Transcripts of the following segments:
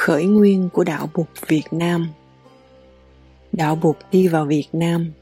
Khởi nguyên của đạo Bụt Việt Nam. Đạo Bụt đi vào Việt Nam.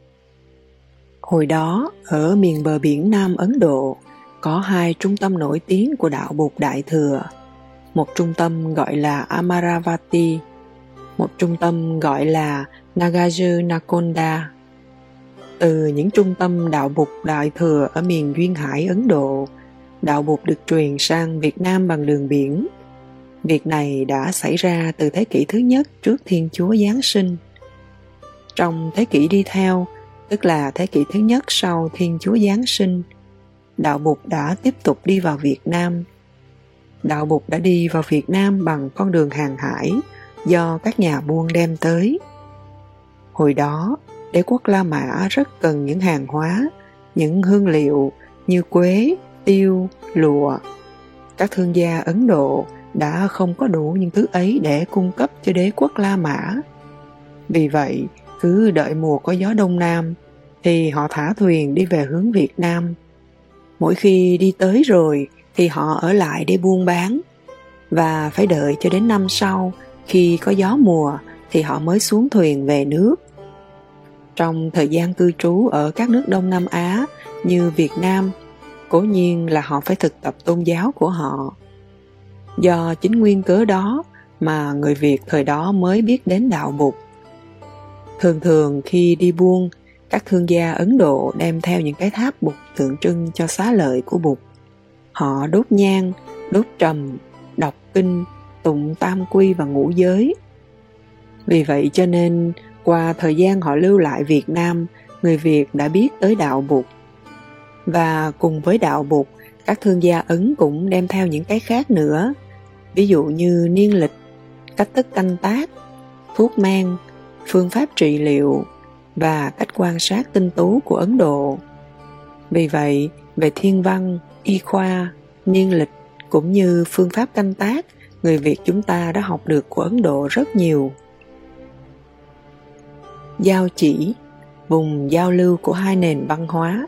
Hồi đó, ở miền bờ biển Nam Ấn Độ, có hai trung tâm nổi tiếng của đạo Bụt Đại Thừa. Một trung tâm gọi là Amaravati, một trung tâm gọi là Nagarjunakonda. Từ những trung tâm đạo Bụt Đại Thừa ở miền Duyên Hải Ấn Độ, đạo Bụt được truyền sang Việt Nam bằng đường biển. Việc này đã xảy ra từ thế kỷ thứ nhất trước Thiên Chúa Giáng sinh. Trong thế kỷ đi theo, tức là thế kỷ thứ nhất sau Thiên Chúa Giáng sinh, đạo Bụt đã tiếp tục đi vào Việt Nam. Đạo Bụt đã đi vào Việt Nam bằng con đường hàng hải do các nhà buôn đem tới. Hồi đó, đế quốc La Mã rất cần những hàng hóa, những hương liệu như quế, tiêu, lụa. Các thương gia Ấn Độ đã không có đủ những thứ ấy để cung cấp cho đế quốc La Mã. Vì vậy, cứ đợi mùa có gió đông nam, thì họ thả thuyền đi về hướng Việt Nam. Mỗi khi đi tới rồi, thì họ ở lại để buôn bán. Và phải đợi cho đến năm sau, khi có gió mùa, thì họ mới xuống thuyền về nước. Trong thời gian cư trú ở các nước Đông Nam Á như Việt Nam, cố nhiên là họ phải thực tập tôn giáo của họ. Do chính nguyên cớ đó mà người Việt thời đó mới biết đến đạo Bụt. Thường thường khi đi buôn, các thương gia Ấn Độ đem theo những cái tháp Bụt tượng trưng cho xá lợi của Bụt. Họ đốt nhang, đốt trầm, đọc kinh, tụng tam quy và ngũ giới. Vì vậy cho nên, qua thời gian họ lưu lại Việt Nam, người Việt đã biết tới đạo Bụt. Và cùng với đạo Bụt, các thương gia Ấn cũng đem theo những cái khác nữa. Ví dụ như niên lịch, cách thức canh tác, thuốc men, phương pháp trị liệu và cách quan sát tinh tú của Ấn Độ. Vì vậy, về thiên văn, y khoa, niên lịch cũng như phương pháp canh tác, người Việt chúng ta đã học được của Ấn Độ rất nhiều. Giao chỉ, vùng giao lưu của hai nền văn hóa.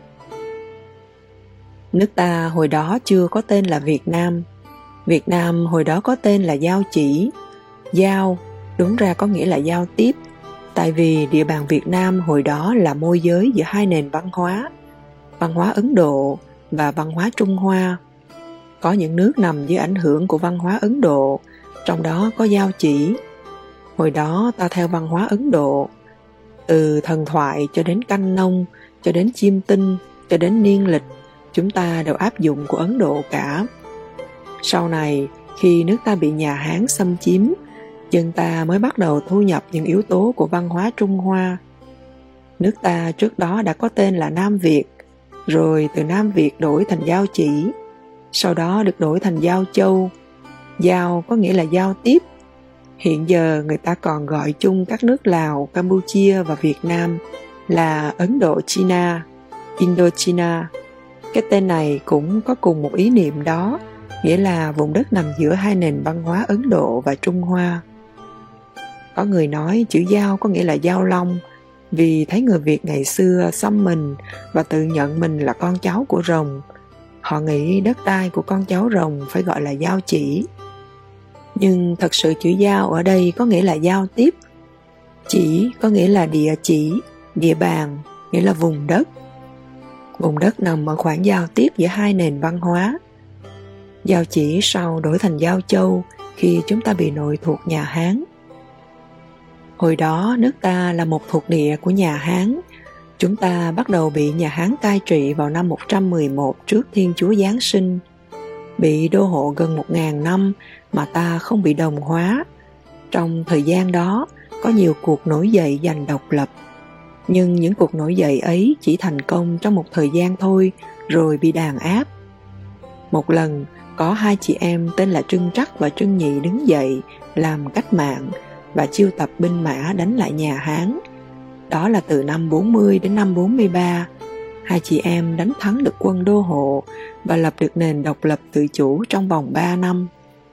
Nước ta hồi đó chưa có tên là Việt Nam. Việt Nam hồi đó có tên là Giao Chỉ. Giao, đúng ra có nghĩa là giao tiếp, tại vì địa bàn Việt Nam hồi đó là môi giới giữa hai nền văn hóa Ấn Độ và văn hóa Trung Hoa. Có những nước nằm dưới ảnh hưởng của văn hóa Ấn Độ, trong đó có Giao Chỉ. Hồi đó ta theo văn hóa Ấn Độ, từ thần thoại cho đến canh nông, cho đến chiêm tinh, cho đến niên lịch, chúng ta đều áp dụng của Ấn Độ cả. Sau này, khi nước ta bị nhà Hán xâm chiếm, dân ta mới bắt đầu thu nhập những yếu tố của văn hóa Trung Hoa. Nước ta trước đó đã có tên là Nam Việt, rồi từ Nam Việt đổi thành Giao Chỉ, sau đó được đổi thành Giao Châu. Giao có nghĩa là giao tiếp. Hiện giờ người ta còn gọi chung các nước Lào, Campuchia và Việt Nam là Ấn Độ China, Indochina. Cái tên này cũng có cùng một ý niệm đó, nghĩa là vùng đất nằm giữa hai nền văn hóa Ấn Độ và Trung Hoa. Có người nói chữ Giao có nghĩa là Giao Long, vì thấy người Việt ngày xưa xăm mình và tự nhận mình là con cháu của rồng. Họ nghĩ đất đai của con cháu rồng phải gọi là Giao Chỉ. Nhưng thật sự chữ Giao ở đây có nghĩa là giao tiếp. Chỉ có nghĩa là địa chỉ, địa bàn, nghĩa là vùng đất. Vùng đất nằm ở khoảng giao tiếp giữa hai nền văn hóa. Giao Chỉ sau đổi thành Giao Châu khi chúng ta bị nội thuộc nhà Hán. Hồi đó nước ta là một thuộc địa của nhà Hán. Chúng ta bắt đầu bị nhà Hán cai trị vào năm 111 trước Thiên Chúa Giáng sinh. Bị đô hộ gần 1000 năm mà ta không bị đồng hóa. Trong thời gian đó, có nhiều cuộc nổi dậy giành độc lập. Nhưng những cuộc nổi dậy ấy chỉ thành công trong một thời gian thôi, rồi bị đàn áp. Một lần, có hai chị em tên là Trưng Trắc và Trưng Nhị đứng dậy làm cách mạng và chiêu tập binh mã đánh lại nhà Hán. Đó là từ năm 40 đến năm 43. Hai chị em đánh thắng được quân đô hộ và lập được nền độc lập tự chủ trong vòng 3 năm.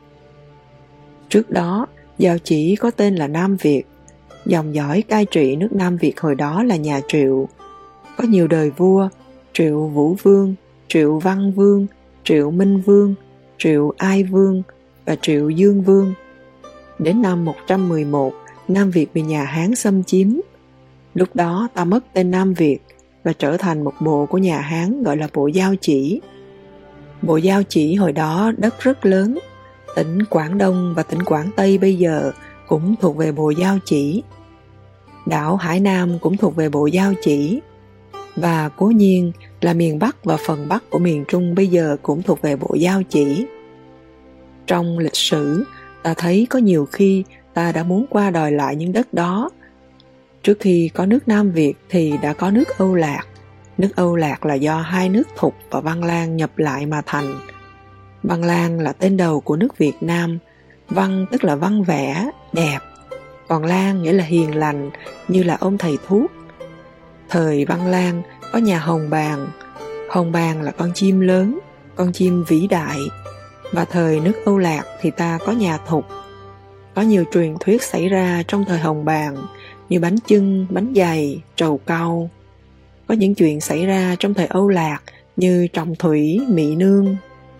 Trước đó, Giao Chỉ có tên là Nam Việt. Dòng dõi cai trị nước Nam Việt hồi đó là nhà Triệu. Có nhiều đời vua: Triệu Vũ Vương, Triệu Văn Vương, Triệu Minh Vương, Triệu Ai Vương và Triệu Dương Vương. đến năm 111, Nam Việt bị nhà Hán xâm chiếm. Lúc đó ta mất tên Nam Việt và trở thành một bộ của nhà Hán gọi là bộ Giao Chỉ. Bộ Giao Chỉ hồi đó đất rất lớn, tỉnh Quảng Đông và tỉnh Quảng Tây bây giờ cũng thuộc về bộ Giao Chỉ. Đảo Hải Nam cũng thuộc về bộ Giao Chỉ. Và cố nhiên là miền Bắc và phần Bắc của miền Trung bây giờ cũng thuộc về bộ Giao Chỉ. Trong lịch sử, ta thấy có nhiều khi ta đã muốn qua đòi lại những đất đó. Trước khi có nước Nam Việt thì đã có nước Âu Lạc. Nước Âu Lạc là do hai nước Thục và Văn Lang nhập lại mà thành. Văn Lang là tên đầu của nước Việt Nam. Văn tức là văn vẽ, đẹp. Còn Lang nghĩa là hiền lành, như là ông thầy thuốc. Thời Văn Lang có nhà Hồng Bàng. Hồng Bàng là con chim lớn, con chim vĩ đại. Và thời nước Âu Lạc thì ta có nhà Thục. Có nhiều truyền thuyết xảy ra trong thời Hồng Bàng, như bánh chưng, bánh dày, trầu cau. Có những chuyện xảy ra trong thời Âu Lạc như Trọng Thủy, Mị Nương.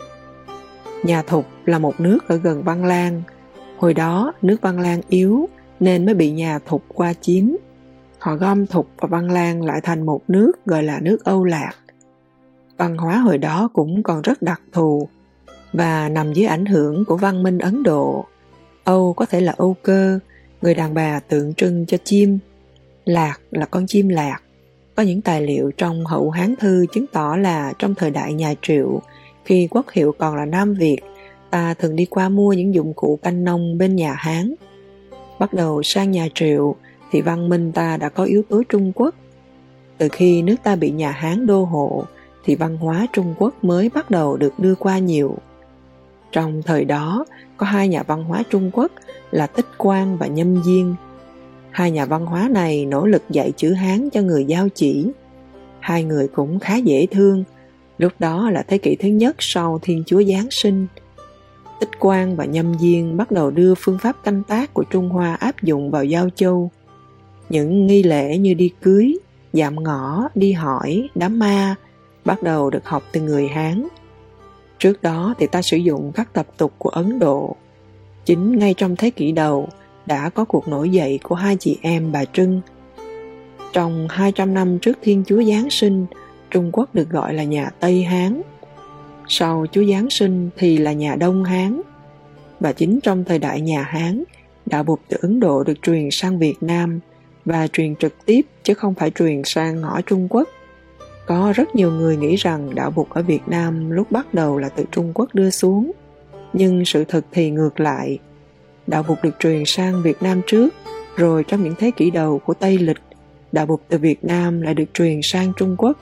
Nhà Thục là một nước ở gần Văn Lang. Hồi đó nước Văn Lang yếu nên mới bị nhà Thục qua chiếm. Họ gom Thục và Văn Lang lại thành một nước gọi là nước Âu Lạc. Văn hóa hồi đó cũng còn rất đặc thù và nằm dưới ảnh hưởng của văn minh Ấn Độ. Âu có thể là Âu Cơ, người đàn bà tượng trưng cho chim. Lạc là con chim lạc. Có những tài liệu trong Hậu Hán Thư chứng tỏ là trong thời đại nhà Triệu, khi quốc hiệu còn là Nam Việt, ta thường đi qua mua những dụng cụ canh nông bên nhà Hán. Bắt đầu sang nhà Triệu thì văn minh ta đã có yếu tố Trung Quốc. Từ khi nước ta bị nhà Hán đô hộ thì văn hóa Trung Quốc mới bắt đầu được đưa qua nhiều. Trong thời đó có hai nhà văn hóa Trung Quốc là Tích Quang và Nhâm Diên. Hai nhà văn hóa này nỗ lực dạy chữ Hán cho người Giao Chỉ. Hai người cũng khá dễ thương. Lúc đó là thế kỷ thứ nhất sau Thiên Chúa Giáng sinh. Tích Quang và Nhâm Diên bắt đầu đưa phương pháp canh tác của Trung Hoa áp dụng vào Giao Châu. Những nghi lễ như đi cưới, dạm ngõ, đi hỏi, đám ma bắt đầu được học từ người Hán. Trước đó thì ta sử dụng các tập tục của Ấn Độ. Chính ngay trong thế kỷ đầu đã có cuộc nổi dậy của hai chị em bà Trưng. Trong 200 năm trước Thiên Chúa Giáng sinh, Trung Quốc được gọi là nhà Tây Hán. Sau Chúa Giáng sinh thì là nhà Đông Hán. Và chính trong thời đại nhà Hán, đạo Bụt từ Ấn Độ được truyền sang Việt Nam và truyền trực tiếp chứ không phải truyền sang ngõ Trung Quốc. Có rất nhiều người nghĩ rằng đạo Bụt ở Việt Nam lúc bắt đầu là từ Trung Quốc đưa xuống. Nhưng sự thật thì ngược lại. Đạo Bụt được truyền sang Việt Nam trước, rồi trong những thế kỷ đầu của Tây Lịch, đạo Bụt từ Việt Nam lại được truyền sang Trung Quốc.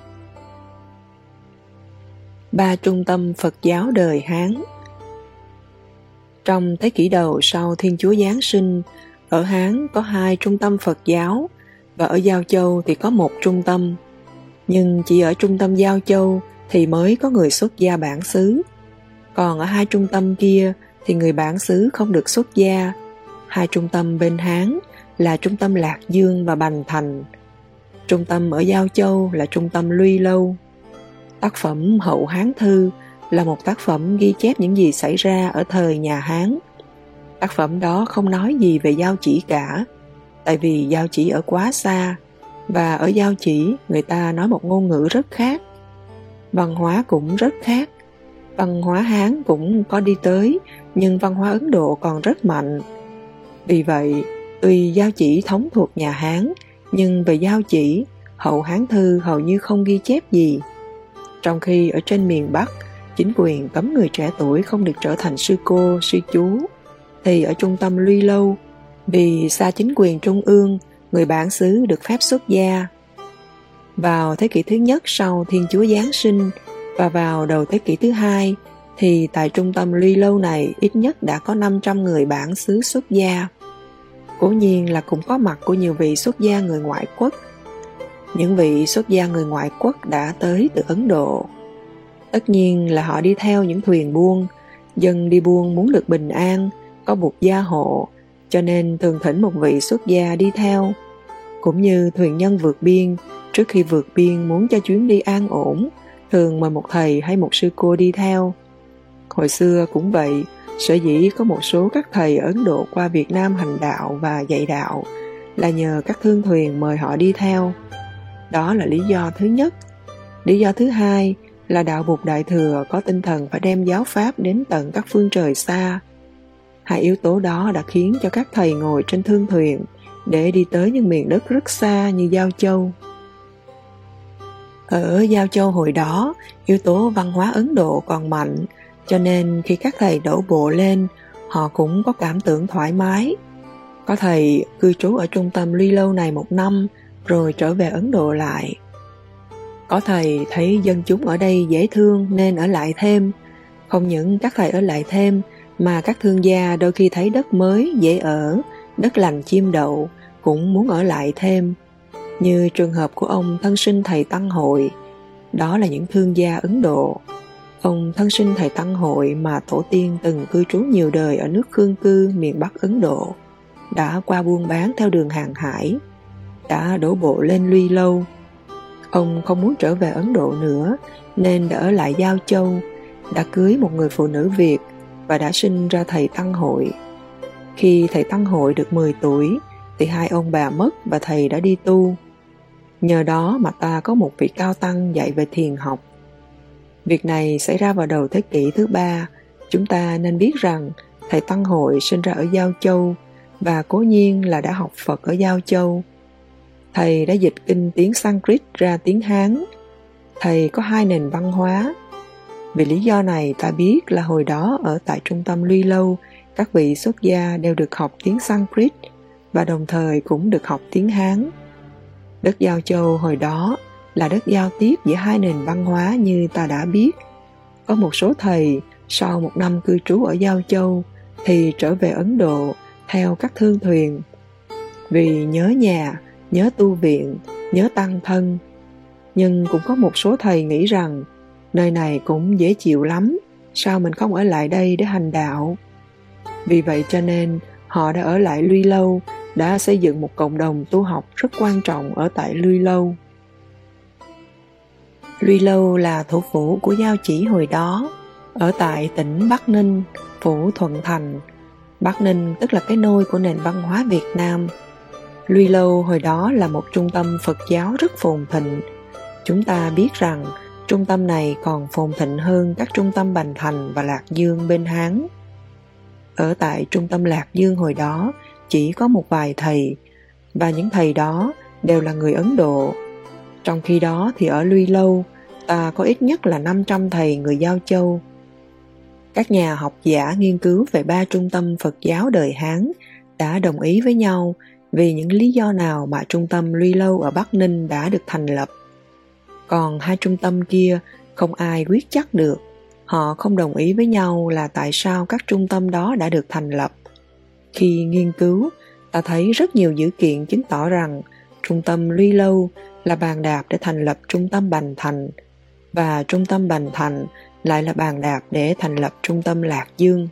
3 trung tâm Phật giáo đời Hán. Trong thế kỷ đầu sau Thiên Chúa Giáng sinh, ở Hán có 2 trung tâm Phật giáo, và ở Giao Châu thì có 1 trung tâm. Nhưng chỉ ở trung tâm Giao Châu thì mới có người xuất gia bản xứ. Còn ở 2 trung tâm kia thì người bản xứ không được xuất gia. 2 trung tâm bên Hán là trung tâm Lạc Dương và Bành Thành. Trung tâm ở Giao Châu là trung tâm Luy Lâu. Tác phẩm Hậu Hán Thư là một tác phẩm ghi chép những gì xảy ra ở thời nhà Hán. Tác phẩm đó không nói gì về Giao Chỉ cả, tại vì Giao Chỉ ở quá xa, và ở Giao Chỉ người ta nói một ngôn ngữ rất khác. Văn hóa cũng rất khác. Văn hóa Hán cũng có đi tới, nhưng văn hóa Ấn Độ còn rất mạnh. Vì vậy, tuy Giao Chỉ thống thuộc nhà Hán, nhưng về Giao Chỉ, Hậu Hán Thư hầu như không ghi chép gì. Trong khi ở trên miền Bắc, chính quyền cấm người trẻ tuổi không được trở thành sư cô, sư chú, thì ở trung tâm Luy Lâu, vì xa chính quyền trung ương, người bản xứ được phép xuất gia. Vào thế kỷ thứ nhất sau Thiên Chúa Giáng sinh và vào đầu thế kỷ thứ hai, thì tại trung tâm Luy Lâu này ít nhất đã có 500 người bản xứ xuất gia. Cố nhiên là cũng có mặt của nhiều vị xuất gia người ngoại quốc. Những vị xuất gia người ngoại quốc đã tới từ Ấn Độ. Tất nhiên là họ đi theo những thuyền buôn. Dân đi buôn muốn được bình an, có Bụt gia hộ, cho nên thường thỉnh một vị xuất gia đi theo. Cũng như thuyền nhân vượt biên, trước khi vượt biên muốn cho chuyến đi an ổn, thường mời một thầy hay một sư cô đi theo. Hồi xưa cũng vậy, Sở dĩ có một số các thầy ở Ấn Độ qua Việt Nam hành đạo và dạy đạo là nhờ các thương thuyền mời họ đi theo. Đó là lý do thứ nhất. Lý do thứ hai là đạo Bụt Đại Thừa có tinh thần phải đem giáo pháp đến tận các phương trời xa. Hai yếu tố đó đã khiến cho các thầy ngồi trên thương thuyền để đi tới những miền đất rất xa như Giao Châu. Ở Giao Châu hồi đó, yếu tố văn hóa Ấn Độ còn mạnh, cho nên khi các thầy đổ bộ lên, họ cũng có cảm tưởng thoải mái. Có thầy cư trú ở trung tâm Luy Lâu này 1 năm, rồi trở về Ấn Độ lại. Có thầy thấy dân chúng ở đây dễ thương nên ở lại thêm. Không những các thầy ở lại thêm, mà các thương gia đôi khi thấy đất mới, dễ ở, đất lành chim đậu, cũng muốn ở lại thêm. Như trường hợp của ông thân sinh thầy Tăng Hội. Đó là những thương gia Ấn Độ. Ông thân sinh thầy Tăng Hội mà tổ tiên từng cư trú nhiều đời ở nước Khương Cư, miền Bắc Ấn Độ, đã qua buôn bán theo đường hàng hải, đã đổ bộ lên Luy Lâu. Ông không muốn trở về Ấn Độ nữa, nên đã ở lại Giao Châu, đã cưới một người phụ nữ Việt và đã sinh ra thầy Tăng Hội. Khi thầy Tăng Hội được 10 tuổi, thì hai ông bà mất và thầy đã đi tu. Nhờ đó mà ta có một vị cao tăng dạy về thiền học. Việc này xảy ra vào đầu thế kỷ thứ 3. Chúng ta nên biết rằng thầy Tăng Hội sinh ra ở Giao Châu và cố nhiên là đã học Phật ở Giao Châu. Thầy đã dịch kinh tiếng Sanskrit ra tiếng Hán. Thầy có 2 nền văn hóa. Vì lý do này ta biết là hồi đó ở tại trung tâm Luy Lâu, các vị xuất gia đều được học tiếng Sanskrit và đồng thời cũng được học tiếng Hán. Đất Giao Châu hồi đó là đất giao tiếp giữa 2 nền văn hóa như ta đã biết. Có một số thầy sau 1 năm cư trú ở Giao Châu thì trở về Ấn Độ theo các thương thuyền. Vì nhớ nhà, nhớ tu viện, nhớ tăng thân. Nhưng cũng có một số thầy nghĩ rằng nơi này cũng dễ chịu lắm, sao mình không ở lại đây để hành đạo. Vì vậy cho nên họ đã ở lại Luy Lâu, đã xây dựng một cộng đồng tu học rất quan trọng ở tại Luy Lâu. Luy Lâu là thủ phủ của Giao Chỉ hồi đó, ở tại tỉnh Bắc Ninh, phủ Thuận Thành. Bắc Ninh tức là cái nôi của nền văn hóa Việt Nam. Luy Lâu hồi đó là một trung tâm Phật giáo rất phồn thịnh. Chúng ta biết rằng trung tâm này còn phồn thịnh hơn các trung tâm Bành Thành và Lạc Dương bên Hán. Ở tại trung tâm Lạc Dương hồi đó chỉ có một vài thầy, và những thầy đó đều là người Ấn Độ. Trong khi đó thì ở Luy Lâu, ta có ít nhất là 500 thầy người Giao Châu. Các nhà học giả nghiên cứu về 3 trung tâm Phật giáo đời Hán đã đồng ý với nhau vì những lý do nào mà trung tâm Luy Lâu ở Bắc Ninh đã được thành lập. Còn 2 trung tâm kia không ai quyết chắc được. Họ không đồng ý với nhau là tại sao các trung tâm đó đã được thành lập. Khi nghiên cứu, ta thấy rất nhiều dữ kiện chứng tỏ rằng trung tâm Luy Lâu là bàn đạp để thành lập trung tâm Bành Thành, và trung tâm Bành Thành lại là bàn đạp để thành lập trung tâm Lạc Dương.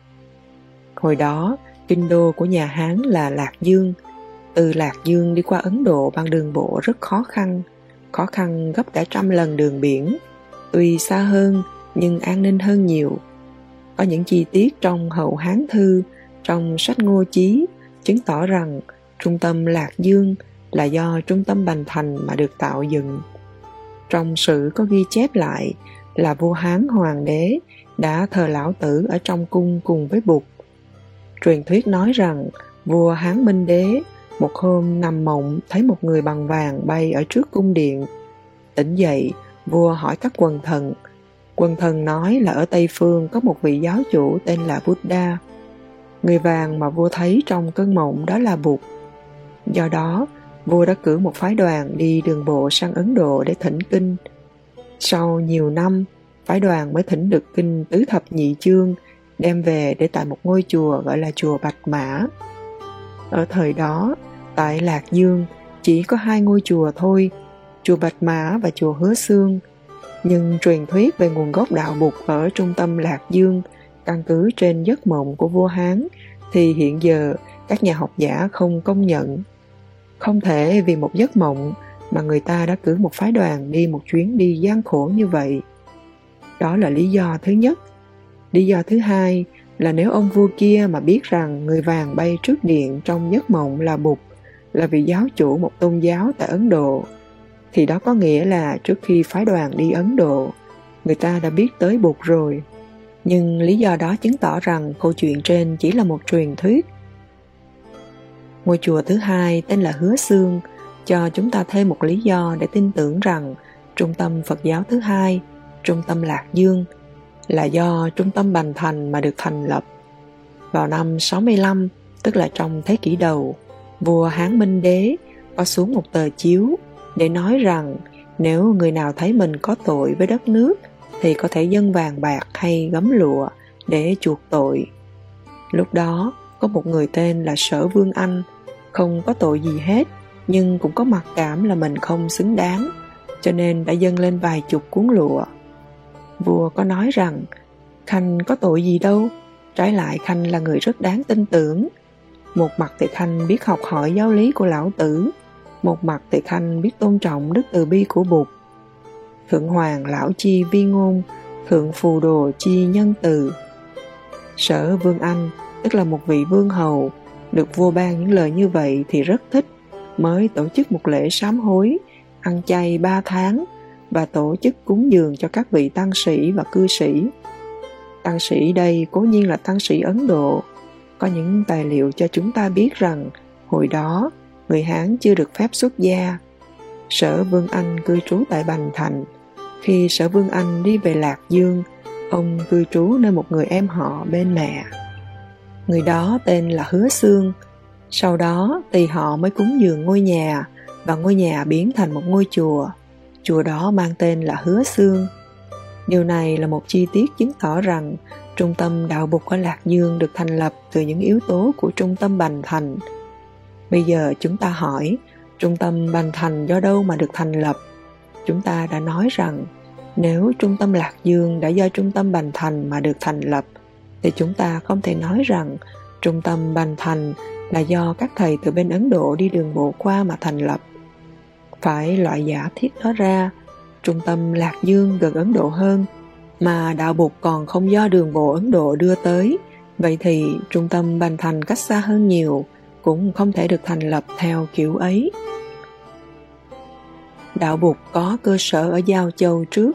Hồi đó, kinh đô của nhà Hán là Lạc Dương. Từ Lạc Dương đi qua Ấn Độ bằng đường bộ rất khó khăn gấp cả 100 lần đường biển. Tuy xa hơn, nhưng an ninh hơn nhiều. Có những chi tiết trong Hậu Hán Thư, trong sách Ngô Chí, chứng tỏ rằng trung tâm Lạc Dương là do trung tâm Bành Thành mà được tạo dựng. Trong sử có ghi chép lại là vua Hán Hoàng đế đã thờ Lão Tử ở trong cung cùng với Bụt. Truyền thuyết nói rằng vua Hán Minh đế một hôm nằm mộng thấy một người bằng vàng bay ở trước cung điện. Tỉnh dậy, vua hỏi các quần thần. Quần thần nói là ở Tây Phương có một vị giáo chủ tên là Buddha. Người vàng mà vua thấy trong cơn mộng đó là Bụt. Do đó, vua đã cử một phái đoàn đi đường bộ sang Ấn Độ để thỉnh kinh. Sau nhiều năm, phái đoàn mới thỉnh được kinh Tứ Thập Nhị Chương, đem về để tại một ngôi chùa gọi là chùa Bạch Mã. Ở thời đó, tại Lạc Dương chỉ có 2 ngôi chùa thôi, chùa Bạch Mã và chùa Hứa Xương. Nhưng truyền thuyết về nguồn gốc đạo Bụt ở trung tâm Lạc Dương căn cứ trên giấc mộng của vua Hán thì hiện giờ các nhà học giả không công nhận. Không thể vì một giấc mộng mà người ta đã cử một phái đoàn đi một chuyến đi gian khổ như vậy. Đó là lý do thứ nhất. Lý do thứ hai là nếu ông vua kia mà biết rằng người vàng bay trước điện trong giấc mộng là Bụt, là vị giáo chủ một tôn giáo tại Ấn Độ, thì đó có nghĩa là trước khi phái đoàn đi Ấn Độ, người ta đã biết tới Bụt rồi. Nhưng lý do đó chứng tỏ rằng câu chuyện trên chỉ là một truyền thuyết. Ngôi chùa thứ hai tên là Hứa Xương, cho chúng ta thêm một lý do để tin tưởng rằng trung tâm Phật giáo thứ hai, trung tâm Lạc Dương, là do trung tâm Bành Thành mà được thành lập. Vào năm 65, tức là trong thế kỷ đầu, vua Hán Minh Đế có xuống một tờ chiếu để nói rằng nếu người nào thấy mình có tội với đất nước thì có thể dâng vàng bạc hay gấm lụa để chuộc tội. Lúc đó, có một người tên là Sở Vương Anh, không có tội gì hết, nhưng cũng có mặc cảm là mình không xứng đáng, cho nên đã dâng lên vài chục cuốn lụa. Vua có nói rằng, Khanh có tội gì đâu, trái lại Khanh là người rất đáng tin tưởng. Một mặt thì Khanh biết học hỏi giáo lý của Lão Tử, một mặt thì Khanh biết tôn trọng đức từ bi của Bụt. Thượng Hoàng lão chi vi ngôn, thượng phù đồ chi nhân từ. Sở Vương Anh, tức là một vị vương hầu, được vua ban những lời như vậy thì rất thích, mới tổ chức một lễ sám hối, ăn chay 3 tháng và tổ chức cúng dường cho các vị tăng sĩ và cư sĩ. Tăng sĩ đây cố nhiên là tăng sĩ Ấn Độ. Có những tài liệu cho chúng ta biết rằng hồi đó người Hán chưa được phép xuất gia. Sở Vương Anh cư trú tại Bành Thành. Khi Sở Vương Anh đi về Lạc Dương, ông cư trú nơi một người em họ bên mẹ. Người đó tên là Hứa Xương. Sau đó tỳ họ mới cúng dường ngôi nhà, và ngôi nhà biến thành một ngôi chùa. Chùa đó mang tên là Hứa Xương. Điều này là một chi tiết chứng tỏ rằng trung tâm đạo Bụt ở Lạc Dương được thành lập từ những yếu tố của trung tâm Bành Thành. Bây giờ chúng ta hỏi, trung tâm Bành Thành do đâu mà được thành lập? Chúng ta đã nói rằng, nếu trung tâm Lạc Dương đã do trung tâm Bành Thành mà được thành lập, thì chúng ta không thể nói rằng trung tâm Bành Thành là do các thầy từ bên Ấn Độ đi đường bộ qua mà thành lập. Phải loại giả thiết đó ra, trung tâm Lạc Dương gần Ấn Độ hơn, mà đạo Bụt còn không do đường bộ Ấn Độ đưa tới, vậy thì trung tâm Bành Thành cách xa hơn nhiều, cũng không thể được thành lập theo kiểu ấy. Đạo Bụt có cơ sở ở Giao Châu trước.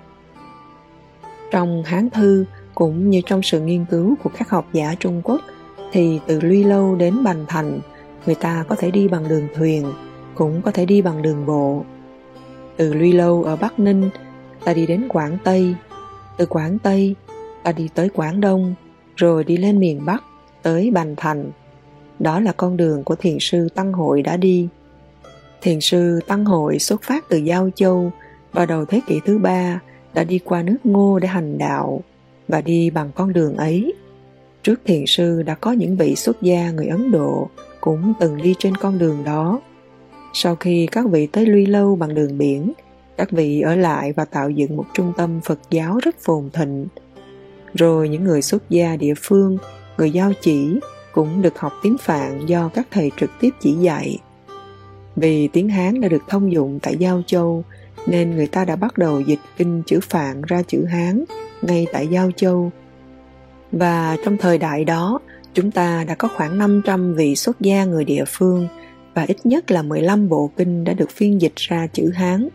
Trong Hán Thư, cũng như trong sự nghiên cứu của các học giả Trung Quốc, thì từ Luy Lâu đến Bành Thành, người ta có thể đi bằng đường thuyền, cũng có thể đi bằng đường bộ. Từ Luy Lâu ở Bắc Ninh, ta đi đến Quảng Tây. Từ Quảng Tây, ta đi tới Quảng Đông, rồi đi lên miền Bắc, tới Bành Thành. Đó là con đường của Thiền sư Tăng Hội đã đi. Thiền sư Tăng Hội xuất phát từ Giao Châu, vào đầu thế kỷ thứ 3, đã đi qua nước Ngô để hành đạo, và đi bằng con đường ấy. Trước thiền sư đã có những vị xuất gia người Ấn Độ cũng từng đi trên con đường đó. Sau khi các vị tới Luy Lâu bằng đường biển, các vị ở lại và tạo dựng một trung tâm Phật giáo rất phồn thịnh. Rồi những người xuất gia địa phương, người Giao Chỉ cũng được học tiếng Phạn do các thầy trực tiếp chỉ dạy. Vì tiếng Hán đã được thông dụng tại Giao Châu, nên người ta đã bắt đầu dịch kinh chữ Phạn ra chữ Hán ngay tại Giao Châu. Và trong thời đại đó, chúng ta đã có khoảng 500 vị xuất gia người địa phương, và ít nhất là 15 bộ kinh đã được phiên dịch ra chữ Hán.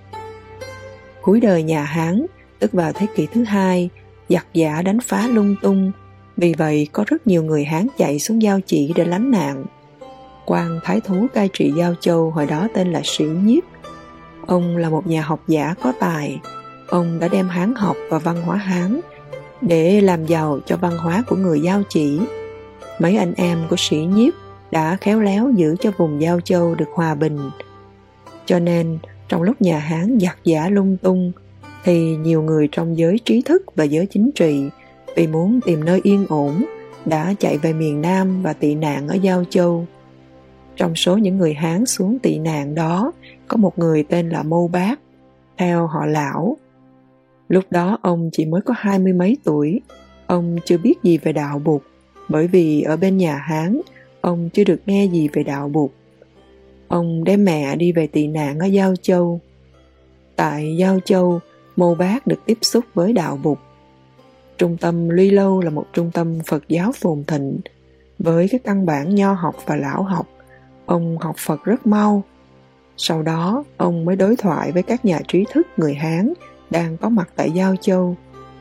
Cuối đời nhà Hán, tức vào thế kỷ thứ 2, giặc giả đánh phá lung tung, vì vậy có rất nhiều người Hán chạy xuống Giao Chỉ để lánh nạn. Quan thái thú cai trị Giao Châu hồi đó tên là Sĩ Nhiếp. Ông là một nhà học giả có tài. Ông đã đem Hán học và văn hóa Hán để làm giàu cho văn hóa của người Giao Chỉ. Mấy anh em của Sĩ Nhiếp đã khéo léo giữ cho vùng Giao Châu được hòa bình. Cho nên, trong lúc nhà Hán giặc giả lung tung, thì nhiều người trong giới trí thức và giới chính trị, vì muốn tìm nơi yên ổn, đã chạy về miền Nam và tị nạn ở Giao Châu. Trong số những người Hán xuống tị nạn đó, có một người tên là Mâu Bác, theo họ Lão. Lúc đó ông chỉ mới có 20 mấy tuổi, ông chưa biết gì về đạo Bụt, bởi vì ở bên nhà Hán, ông chưa được nghe gì về đạo Bụt. Ông đem mẹ đi về tị nạn ở Giao Châu. Tại Giao Châu, Mâu Bác được tiếp xúc với đạo Bụt. Trung tâm Luy Lâu là một trung tâm Phật giáo phồn thịnh. Với các căn bản nho học và lão học, ông học Phật rất mau. Sau đó, ông mới đối thoại với các nhà trí thức người Hán đang có mặt tại Giao Châu.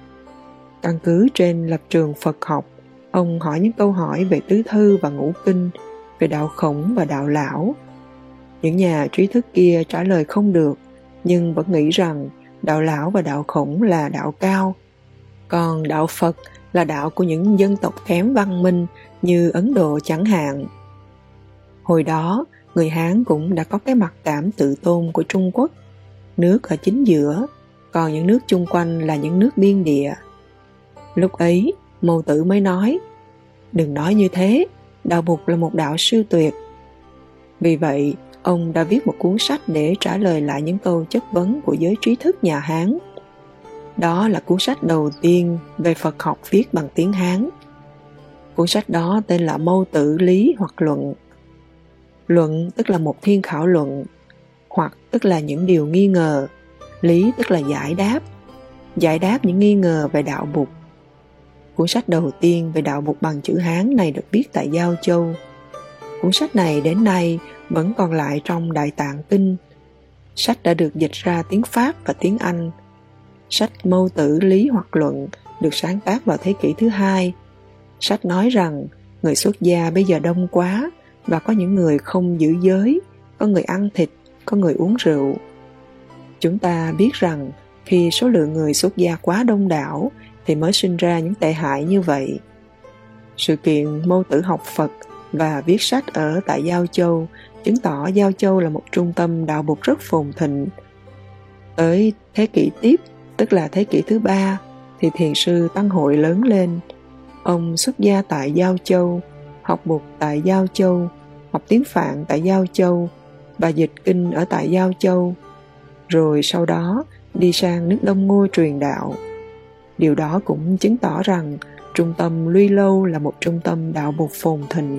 Căn cứ trên lập trường Phật học, ông hỏi những câu hỏi về tứ thư và ngũ kinh, về đạo Khổng và đạo Lão. Những nhà trí thức kia trả lời không được, nhưng vẫn nghĩ rằng đạo Lão và đạo Khổng là đạo cao, còn đạo Phật là đạo của những dân tộc kém văn minh như Ấn Độ chẳng hạn. Hồi đó, người Hán cũng đã có cái mặc cảm tự tôn của Trung Quốc, nước ở chính giữa, còn những nước chung quanh là những nước biên địa. Lúc ấy, Mâu Tử mới nói, đừng nói như thế, đạo Bụt là một đạo siêu tuyệt. Vì vậy, ông đã viết một cuốn sách để trả lời lại những câu chất vấn của giới trí thức nhà Hán. Đó là cuốn sách đầu tiên về Phật học viết bằng tiếng Hán. Cuốn sách đó tên là Mâu Tử Lý hoặc Luận. Luận tức là một thiên khảo luận, hoặc tức là những điều nghi ngờ, lý tức là giải đáp những nghi ngờ về đạo Bụt. Cuốn sách đầu tiên về đạo Bụt bằng chữ Hán này được viết tại Giao Châu. Cuốn sách này đến nay vẫn còn lại trong Đại Tạng Kinh. Sách đã được dịch ra tiếng Pháp và tiếng Anh. Sách Mâu Tử Lý hoặc Luận được sáng tác vào thế kỷ thứ 2. Sách nói rằng người xuất gia bây giờ đông quá và có những người không giữ giới, có người ăn thịt, có người uống rượu. Chúng ta biết rằng khi số lượng người xuất gia quá đông đảo thì mới sinh ra những tệ hại như vậy. Sự kiện Mâu Tử học Phật và viết sách ở tại Giao Châu chứng tỏ Giao Châu là một trung tâm đạo Bụt rất phồn thịnh. Tới thế kỷ tiếp, tức là thế kỷ thứ 3, thì thiền sư Tăng Hội lớn lên. Ông xuất gia tại Giao Châu, học Bụt tại Giao Châu, học tiếng Phạn tại Giao Châu và dịch kinh ở tại Giao Châu. Rồi sau đó đi sang nước Đông Ngô truyền đạo. Điều đó cũng chứng tỏ rằng trung tâm Luy Lâu là một trung tâm đạo Bụt phồn thịnh.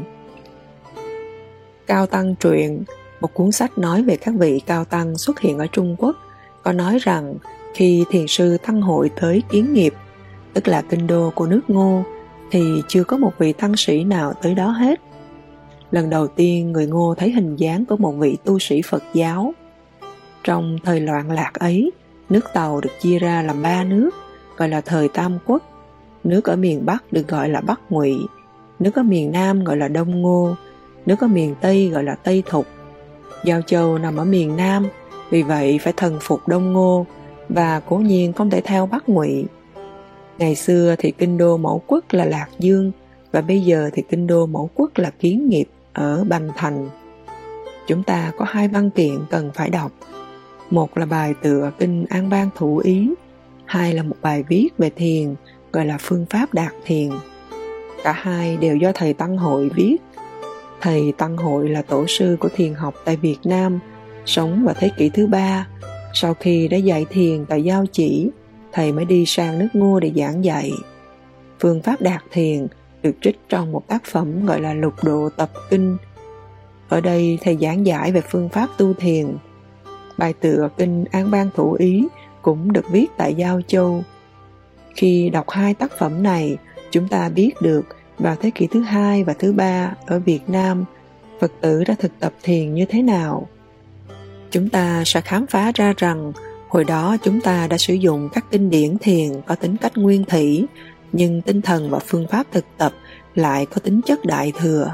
Cao Tăng Truyện, một cuốn sách nói về các vị cao tăng xuất hiện ở Trung Quốc, có nói rằng khi thiền sư Tăng Hội tới Kiến Nghiệp, tức là kinh đô của nước Ngô, thì chưa có một vị tăng sĩ nào tới đó hết. Lần đầu tiên người Ngô thấy hình dáng của một vị tu sĩ Phật giáo. Trong thời loạn lạc ấy, nước Tàu được chia ra làm 3 nước, gọi là thời Tam Quốc. Nước ở miền Bắc được gọi là Bắc Ngụy, nước ở miền Nam gọi là Đông Ngô, nước ở miền Tây gọi là Tây Thục. Giao Châu nằm ở miền Nam, vì vậy phải thần phục Đông Ngô và cố nhiên không thể theo Bắc Ngụy. Ngày xưa thì kinh đô mẫu quốc là Lạc Dương và bây giờ thì kinh đô mẫu quốc là Kiến Nghiệp ở Bành Thành. Chúng ta có 2 văn kiện cần phải đọc. Một là bài tựa kinh An Bang Thủ Ý, 2 là một bài viết về thiền gọi là Phương pháp Đạt Thiền. Cả hai đều do thầy Tăng Hội viết. Thầy Tăng Hội là tổ sư của thiền học tại Việt Nam, sống vào thế kỷ thứ 3. Sau khi đã dạy thiền tại Giao Chỉ, thầy mới đi sang nước Ngô để giảng dạy. Phương pháp Đạt Thiền được trích trong một tác phẩm gọi là Lục Độ Tập Kinh. Ở đây thầy giảng giải về phương pháp tu thiền. Bài tựa kinh An Bang Thủ Ý cũng được viết tại Giao Châu. Khi đọc 2 tác phẩm này, chúng ta biết được vào thế kỷ thứ 2 và thứ 3 ở Việt Nam, Phật tử đã thực tập thiền như thế nào. Chúng ta sẽ khám phá ra rằng hồi đó chúng ta đã sử dụng các kinh điển thiền có tính cách nguyên thủy, nhưng tinh thần và phương pháp thực tập lại có tính chất đại thừa.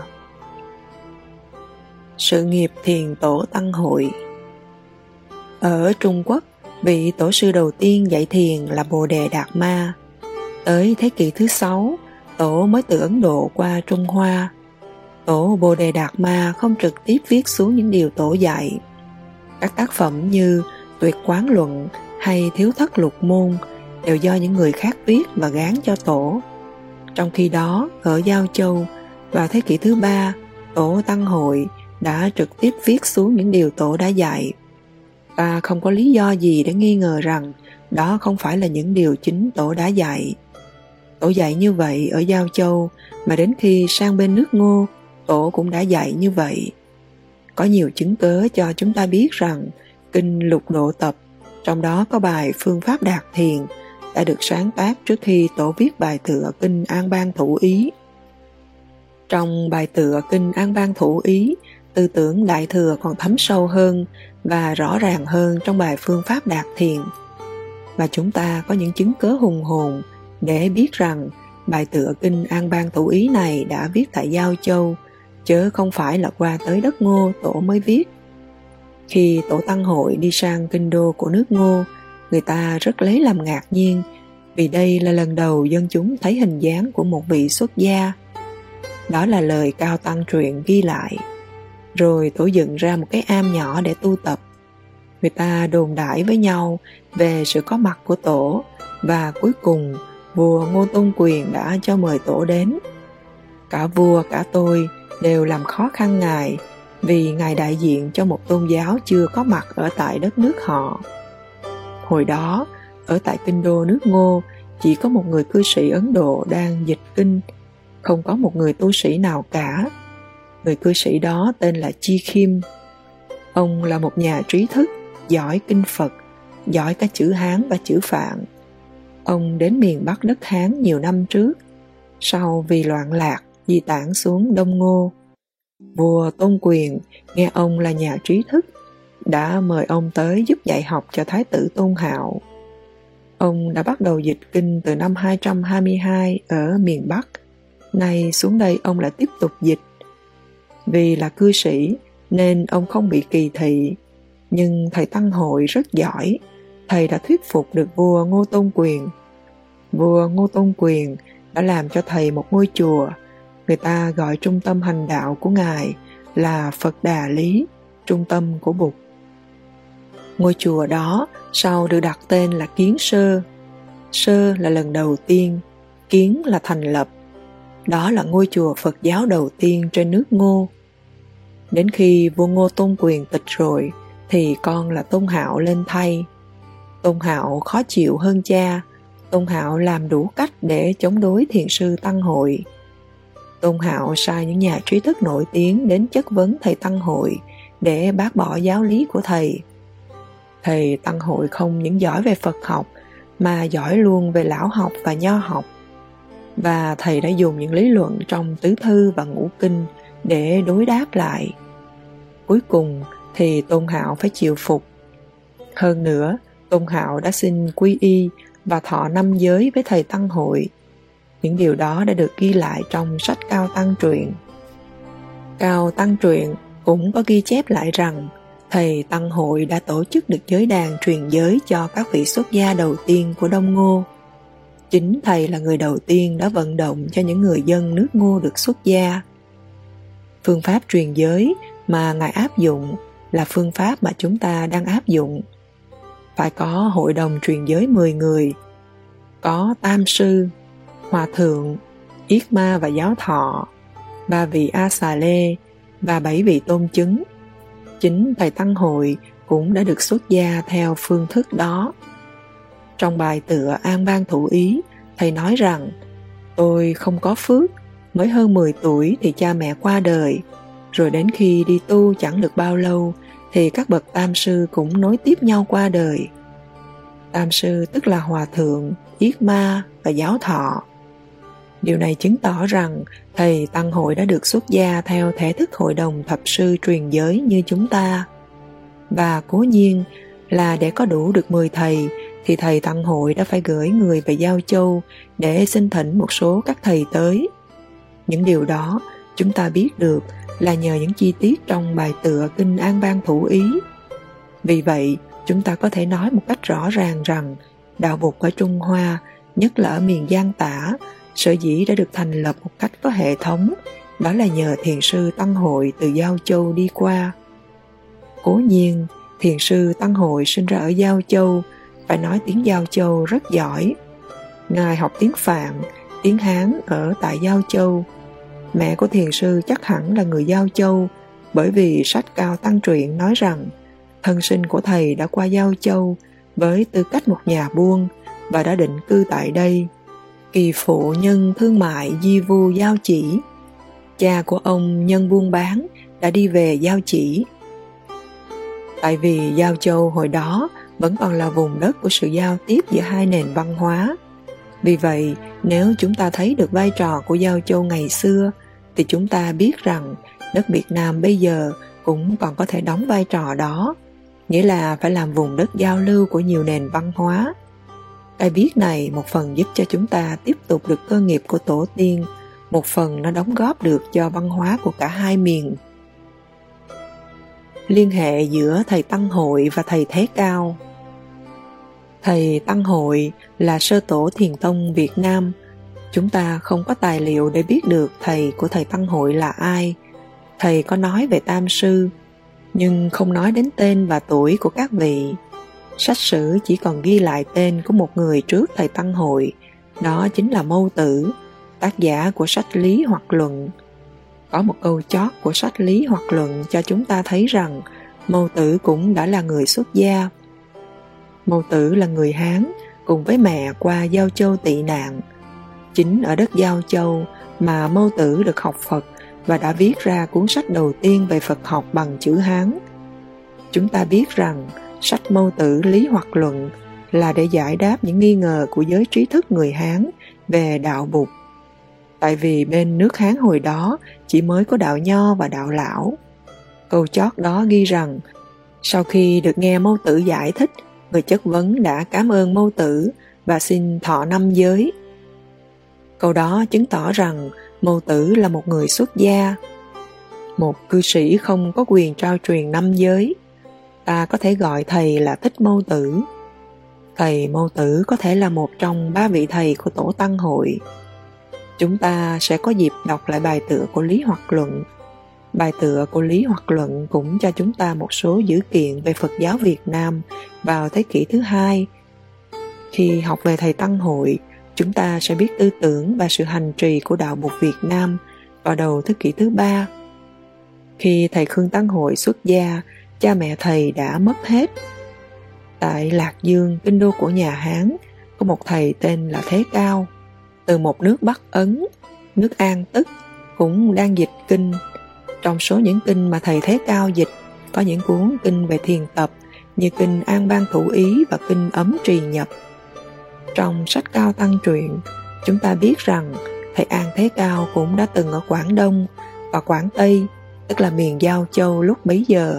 Sự nghiệp thiền tổ Tăng Hội. Ở Trung Quốc, vị tổ sư đầu tiên dạy thiền là Bồ Đề Đạt Ma. Tới thế kỷ thứ 6, tổ mới từ Ấn Độ qua Trung Hoa. Tổ Bồ Đề Đạt Ma không trực tiếp viết xuống những điều tổ dạy. Các tác phẩm như Tuyệt Quán Luận hay Thiếu Thất Lục Môn đều do những người khác viết và gán cho tổ. Trong khi đó, ở Giao Châu, vào thế kỷ thứ 3, tổ Tăng Hội đã trực tiếp viết xuống những điều tổ đã dạy. Ta không có lý do gì để nghi ngờ rằng đó không phải là những điều chính tổ đã dạy. Tổ dạy như vậy ở Giao Châu, mà đến khi sang bên nước Ngô, tổ cũng đã dạy như vậy. Có nhiều chứng cớ cho chúng ta biết rằng kinh Lục Độ Tập, trong đó có bài Phương pháp Đạt Thiền, đã được sáng tác trước khi Tổ viết bài tựa Kinh An Bang Thủ Ý. Trong bài tựa Kinh An Bang Thủ Ý, tư tưởng Đại Thừa còn thấm sâu hơn và rõ ràng hơn trong bài Phương pháp Đạt Thiền. Và chúng ta có những chứng cớ hùng hồn để biết rằng bài tựa Kinh An Bang Thủ Ý này đã viết tại Giao Châu, chứ không phải là qua tới đất Ngô Tổ mới viết. Khi Tổ Tăng Hội đi sang kinh đô của nước Ngô, người ta rất lấy làm ngạc nhiên, vì đây là lần đầu dân chúng thấy hình dáng của một vị xuất gia. Đó là lời Cao Tăng truyện ghi lại. Rồi Tổ dựng ra một cái am nhỏ để tu tập. Người ta đồn đãi với nhau về sự có mặt của Tổ, và cuối cùng vua Ngô Tôn Quyền đã cho mời Tổ đến. Cả vua cả tôi đều làm khó khăn Ngài, vì Ngài đại diện cho một tôn giáo chưa có mặt ở tại đất nước họ. Hồi đó, ở tại kinh đô nước Ngô, chỉ có một người cư sĩ Ấn Độ đang dịch kinh, không có một người tu sĩ nào cả. Người cư sĩ đó tên là Chi Khiêm. Ông là một nhà trí thức, giỏi kinh Phật, giỏi cả chữ Hán và chữ Phạn. Ông đến miền Bắc đất Hán nhiều năm trước, sau vì loạn lạc di tản xuống Đông Ngô. Vua Tôn Quyền nghe ông là nhà trí thức, đã mời ông tới giúp dạy học cho Thái tử Tôn Hạo. Ông đã bắt đầu dịch kinh từ năm 222 ở miền Bắc. Nay xuống đây ông lại tiếp tục dịch. Vì là cư sĩ nên ông không bị kỳ thị, nhưng thầy Tăng Hội rất giỏi. Thầy đã thuyết phục được vua Ngô Tôn Quyền. Vua Ngô Tôn Quyền đã làm cho thầy một ngôi chùa. Người ta gọi trung tâm hành đạo của Ngài là Phật Đà Lý, trung tâm của Bụt. Ngôi chùa đó sau được đặt tên là Kiến Sơ. Sơ là lần đầu tiên, Kiến là thành lập. Đó là ngôi chùa Phật giáo đầu tiên trên nước Ngô. Đến khi vua Ngô Tôn Quyền tịch rồi, thì con là Tôn Hạo lên thay. Tôn Hạo khó chịu hơn cha. Tôn Hạo làm đủ cách để chống đối thiền sư Tăng Hội. Tôn Hạo sai những nhà trí thức nổi tiếng đến chất vấn thầy Tăng Hội để bác bỏ giáo lý của thầy. Thầy Tăng Hội không những giỏi về Phật học, mà giỏi luôn về lão học và nho học. Và thầy đã dùng những lý luận trong tứ thư và ngũ kinh để đối đáp lại. Cuối cùng thì Tôn Hạo phải chịu phục. Hơn nữa, Tôn Hạo đã xin quy y và thọ 5 giới với thầy Tăng Hội. Những điều đó đã được ghi lại trong sách Cao Tăng Truyện. Cao Tăng Truyện cũng có ghi chép lại rằng thầy Tăng Hội đã tổ chức được giới đàn truyền giới cho các vị xuất gia đầu tiên của Đông Ngô. Chính thầy là người đầu tiên đã vận động cho những người dân nước Ngô được xuất gia. Phương pháp truyền giới mà Ngài áp dụng là phương pháp mà chúng ta đang áp dụng. Phải có hội đồng truyền giới 10 người, có tam sư, hòa thượng, yết ma và giáo thọ, 3 vị A Xà Lê và 7 vị tôn chứng. Chính thầy Tăng Hội cũng đã được xuất gia theo phương thức đó. Trong bài tựa An Bang Thủ Ý, thầy nói rằng: tôi không có phước, mới hơn 10 tuổi thì cha mẹ qua đời, rồi đến khi đi tu chẳng được bao lâu thì các bậc tam sư cũng nối tiếp nhau qua đời. Tam sư tức là hòa thượng, yết ma và giáo thọ. Điều này chứng tỏ rằng thầy Tăng Hội đã được xuất gia theo thể thức hội đồng thập sư truyền giới như chúng ta. Và cố nhiên là để có đủ được 10 thầy thì thầy Tăng Hội đã phải gửi người về Giao Châu để xin thỉnh một số các thầy tới. Những điều đó chúng ta biết được là nhờ những chi tiết trong bài tựa Kinh An Bang Thủ Ý. Vì vậy, chúng ta có thể nói một cách rõ ràng rằng đạo Bụt ở Trung Hoa, nhất là ở miền Giang Tả, sở dĩ đã được thành lập một cách có hệ thống, đó là nhờ thiền sư Tăng Hội từ Giao Châu đi qua. Cố nhiên, thiền sư Tăng Hội sinh ra ở Giao Châu, phải nói tiếng Giao Châu rất giỏi. Ngài học tiếng Phạn, tiếng Hán ở tại Giao Châu. Mẹ của thiền sư chắc hẳn là người Giao Châu, bởi vì sách Cao Tăng Truyện nói rằng thân sinh của thầy đã qua Giao Châu với tư cách một nhà buôn và đã định cư tại đây. Kỳ phụ nhân thương mại Di Vu Giao Chỉ. Cha của ông nhân buôn bán đã đi về Giao Chỉ. Tại vì Giao Châu hồi đó vẫn còn là vùng đất của sự giao tiếp giữa hai nền văn hóa. Vì vậy, nếu chúng ta thấy được vai trò của Giao Châu ngày xưa, thì chúng ta biết rằng đất Việt Nam bây giờ cũng còn có thể đóng vai trò đó, nghĩa là phải làm vùng đất giao lưu của nhiều nền văn hóa. Cái biết này một phần giúp cho chúng ta tiếp tục được cơ nghiệp của tổ tiên, một phần nó đóng góp được cho văn hóa của cả hai miền. Liên hệ giữa thầy Tăng Hội và thầy Thế Cao. Thầy Tăng Hội là sơ tổ thiền tông Việt Nam. Chúng ta không có tài liệu để biết được thầy của thầy Tăng Hội là ai. Thầy có nói về Tam Sư, nhưng không nói đến tên và tuổi của các vị. Sách sử chỉ còn ghi lại tên của một người trước thầy Tăng Hội, đó chính là Mâu Tử, tác giả của sách Lý Hoặc Luận. Có một câu chót của sách Lý Hoặc Luận cho chúng ta thấy rằng Mâu Tử cũng đã là người xuất gia. Mâu Tử là người Hán, cùng với mẹ qua Giao Châu tị nạn. Chính ở đất Giao Châu mà Mâu Tử được học Phật và đã viết ra cuốn sách đầu tiên về Phật học bằng chữ Hán. Chúng ta biết rằng sách Mâu Tử Lý Hoặc Luận là để giải đáp những nghi ngờ của giới trí thức người Hán về đạo Bụt. Tại vì bên nước Hán hồi đó chỉ mới có đạo Nho và đạo Lão. Câu chót đó ghi rằng, sau khi được nghe Mâu Tử giải thích, người chất vấn đã cảm ơn Mâu Tử và xin thọ 5 giới. Câu đó chứng tỏ rằng Mâu Tử là một người xuất gia. Một cư sĩ không có quyền trao truyền 5 giới. Ta có thể gọi thầy là Thích Mâu Tử. Thầy Mâu Tử có thể là một trong 3 vị thầy của Tổ Tăng Hội. Chúng ta sẽ có dịp đọc lại bài tựa của Lý Hoặc Luận. Bài tựa của Lý Hoặc Luận cũng cho chúng ta một số dữ kiện về Phật giáo Việt Nam vào thế kỷ thứ 2. Khi học về thầy Tăng Hội, chúng ta sẽ biết tư tưởng và sự hành trì của đạo Bụt Việt Nam vào đầu thế kỷ thứ 3. Khi thầy Khương Tăng Hội xuất gia, cha mẹ thầy đã mất hết. Tại Lạc Dương, kinh đô của nhà Hán, có một thầy tên là Thế Cao, từ một nước Bắc Ấn, nước An Tức, cũng đang dịch kinh. Trong số những kinh mà thầy Thế Cao dịch, có những cuốn kinh về thiền tập như kinh An Bang Thủ Ý và kinh Ấm Trì Nhập. Trong sách Cao Tăng Truyện, chúng ta biết rằng thầy An Thế Cao cũng đã từng ở Quảng Đông và Quảng Tây, tức là miền Giao Châu lúc bấy giờ.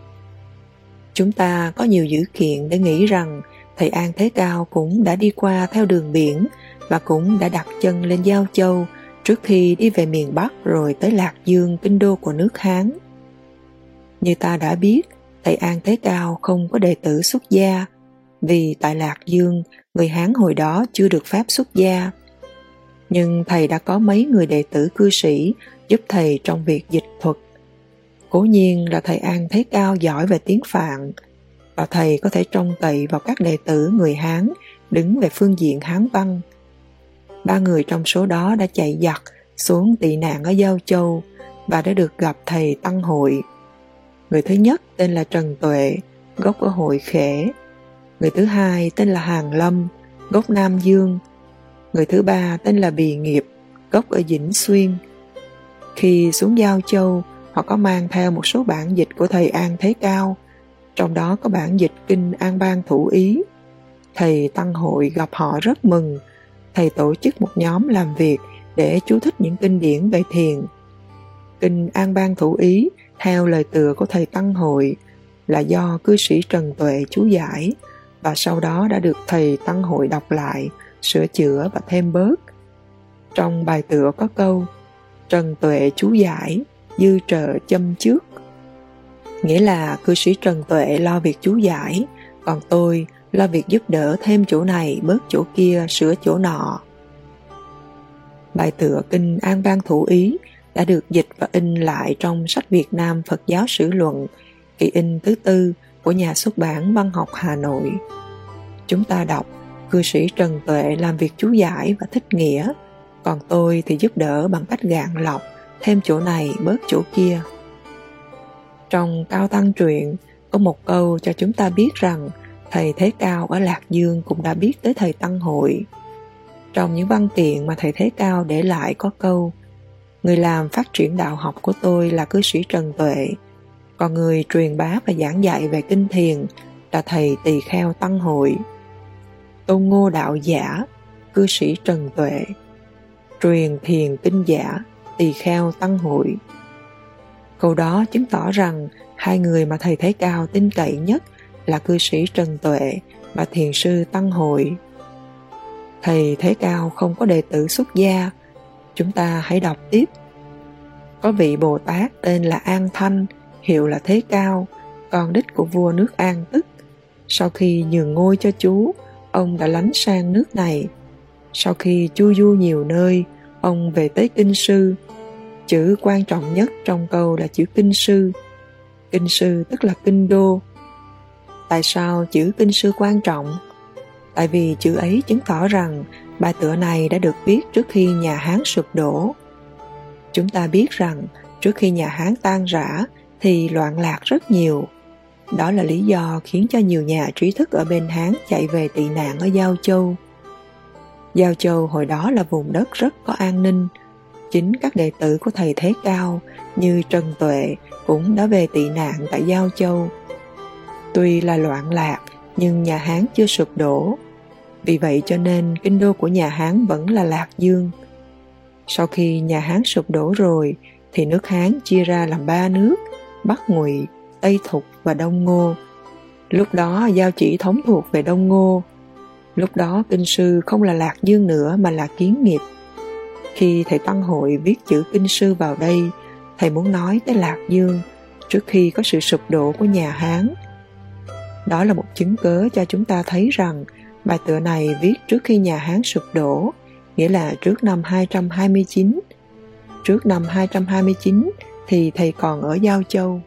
Chúng ta có nhiều dữ kiện để nghĩ rằng thầy An Thế Cao cũng đã đi qua theo đường biển và cũng đã đặt chân lên Giao Châu trước khi đi về miền Bắc rồi tới Lạc Dương, kinh đô của nước Hán. Như ta đã biết, thầy An Thế Cao không có đệ tử xuất gia, vì tại Lạc Dương, người Hán hồi đó chưa được phép xuất gia. Nhưng thầy đã có mấy người đệ tử cư sĩ giúp thầy trong việc dịch thuật. Cố nhiên là thầy An Thế Cao giỏi về tiếng Phạn, và thầy có thể trông cậy vào các đệ tử người Hán đứng về phương diện Hán văn. 3 người trong số đó đã chạy giặc xuống tị nạn ở Giao Châu và đã được gặp thầy Tăng Hội. Người thứ nhất tên là Trần Tuệ, gốc ở Hội Khễ. Người thứ hai tên là Hàn Lâm, gốc Nam Dương. Người thứ ba tên là Bì Nghiệp, gốc ở Vĩnh Xuyên. Khi xuống Giao Châu, họ có mang theo một số bản dịch của thầy An Thế Cao, trong đó có bản dịch kinh An Bang Thủ Ý. Thầy Tăng Hội gặp họ rất mừng. Thầy tổ chức một nhóm làm việc để chú thích những kinh điển về thiền. Kinh An Bang Thủ Ý, theo lời tựa của thầy Tăng Hội, là do cư sĩ Trần Tuệ chú giải, và sau đó đã được thầy Tăng Hội đọc lại, sửa chữa và thêm bớt. Trong bài tựa có câu Trần Tuệ chú giải, dư trợ châm trước, nghĩa là cư sĩ Trần Tuệ lo việc chú giải, còn tôi lo việc giúp đỡ thêm chỗ này bớt chỗ kia, sửa chỗ nọ. Bài tựa kinh An Bang Thủ Ý đã được dịch và in lại trong sách Việt Nam Phật giáo Sử Luận, kỳ in thứ 4 của nhà xuất bản Văn học Hà Nội. Chúng ta đọc, cư sĩ Trần Tuệ làm việc chú giải và thích nghĩa, còn tôi thì giúp đỡ bằng cách gạn lọc, thêm chỗ này bớt chỗ kia. Trong Cao Tăng Truyện có một câu cho chúng ta biết rằng thầy Thế Cao ở Lạc Dương cũng đã biết tới thầy Tăng Hội. Trong những văn kiện mà thầy Thế Cao để lại có câu: người làm phát triển đạo học của tôi là cư sĩ Trần Tuệ, còn người truyền bá và giảng dạy về kinh thiền là thầy tỳ kheo tăng hội, Tôn Ngô đạo giả, cư sĩ Trần Tuệ, truyền thiền tinh giả, tỳ kheo tăng hội. Câu đó chứng tỏ rằng hai người mà thầy Thế Cao tin cậy nhất là cư sĩ Trần Tuệ và thiền sư Tăng Hội. Thầy Thế Cao không có đệ tử xuất gia. Chúng ta hãy đọc tiếp. Có vị Bồ Tát tên là An Thanh, hiệu là Thế Cao, con đích của vua nước An Tức. Sau khi nhường ngôi cho chú, ông đã lánh sang nước này. Sau khi chu du nhiều nơi, ông về tới Kinh Sư. Chữ quan trọng nhất trong câu là chữ Kinh Sư. Kinh Sư tức là kinh đô. Tại sao chữ Kinh Sư quan trọng? Tại vì chữ ấy chứng tỏ rằng bài tựa này đã được viết trước khi nhà Hán sụp đổ. Chúng ta biết rằng trước khi nhà Hán tan rã thì loạn lạc rất nhiều. Đó là lý do khiến cho nhiều nhà trí thức ở bên Hán chạy về tị nạn ở Giao Châu. Giao Châu hồi đó là vùng đất rất có an ninh. Chính các đệ tử của thầy Thế Cao như Trần Tuệ cũng đã về tị nạn tại Giao Châu. Tuy là loạn lạc nhưng nhà Hán chưa sụp đổ. Vì vậy cho nên kinh đô của nhà Hán vẫn là Lạc Dương. Sau khi nhà Hán sụp đổ rồi thì nước Hán chia ra làm 3 nước: Bắc Ngụy, Tây Thục và Đông Ngô. Lúc đó Giao Chỉ thống thuộc về Đông Ngô. Lúc đó Kinh Sư không là Lạc Dương nữa mà là Kiến Nghiệp. Khi thầy Tăng Hội viết chữ Kinh Sư vào đây, thầy muốn nói tới Lạc Dương trước khi có sự sụp đổ của nhà Hán. Đó là một chứng cớ cho chúng ta thấy rằng bài tựa này viết trước khi nhà Hán sụp đổ, nghĩa là trước năm 229. Trước năm 229 thì thầy còn ở Giao Châu.